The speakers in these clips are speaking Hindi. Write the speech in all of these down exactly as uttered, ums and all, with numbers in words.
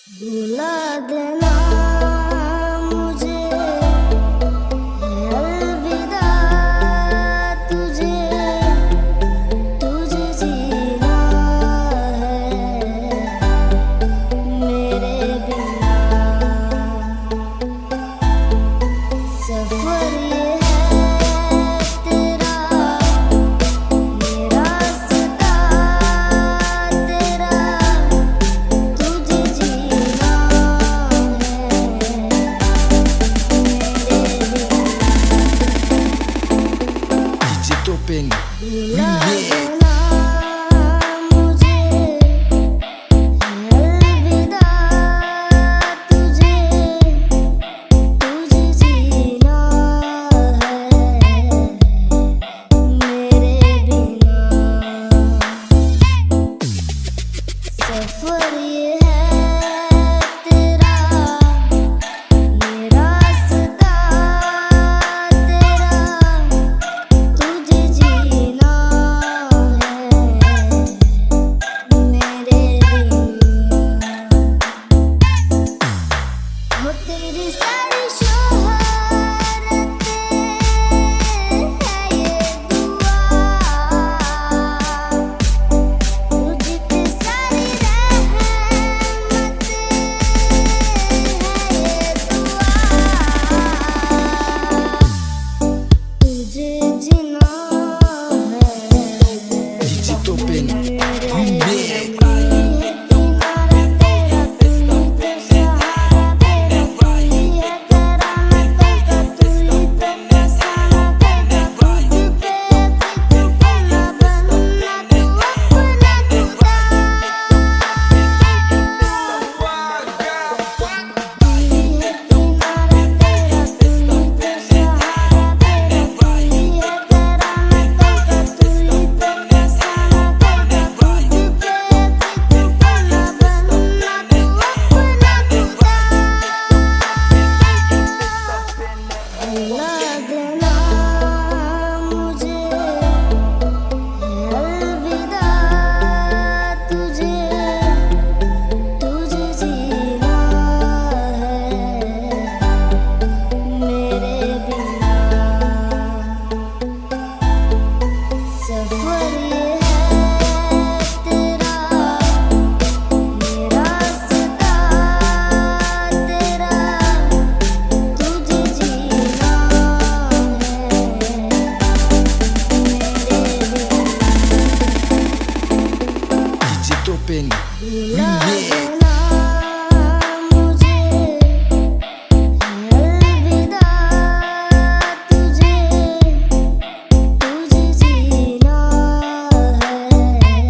भुला देना मुझे, अलविदा तुझे, तुझे जीना है मेरे बिना। सफर ये Topeng भुला Remix। देना मुझे, अलविदा तुझे, तुझे जीना है मेरे बिना। सफर ये है तेरा, ये रास्ता तेरा, तुझे जीना है मेरे बिना। हो तेरी सारी शोहरतें है ये दुआ, तुझ पे सारी रहमतें है ये दुआ। तुझे जीना है D J Topeng Remix। भुला देना मुझे, अलविदा तुझे, तुझे जीना है मेरे बिना। सफर ये है तेरा, ये रास्ता तेरा, तुझे जीना है D J Topeng भुला Remix। देना मुझे, अलविदा तुझे, तुझे जीना है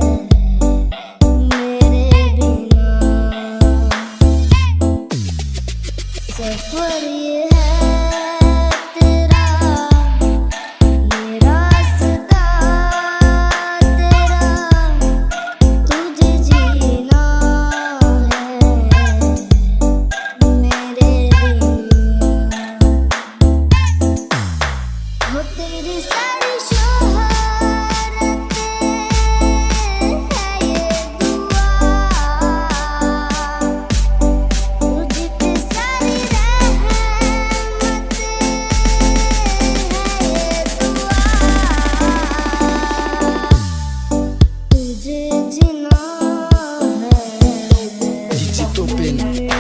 मेरे बिना। सफर ये है तेरा, ये रास्ता तेरा, तुझे जीना है मेरे बिना। हो तेरी सारी शोहरतें है ये दुआ, तुझ पे सारी रहमतें है ये दुआ। तुझे जीना है D J Topeng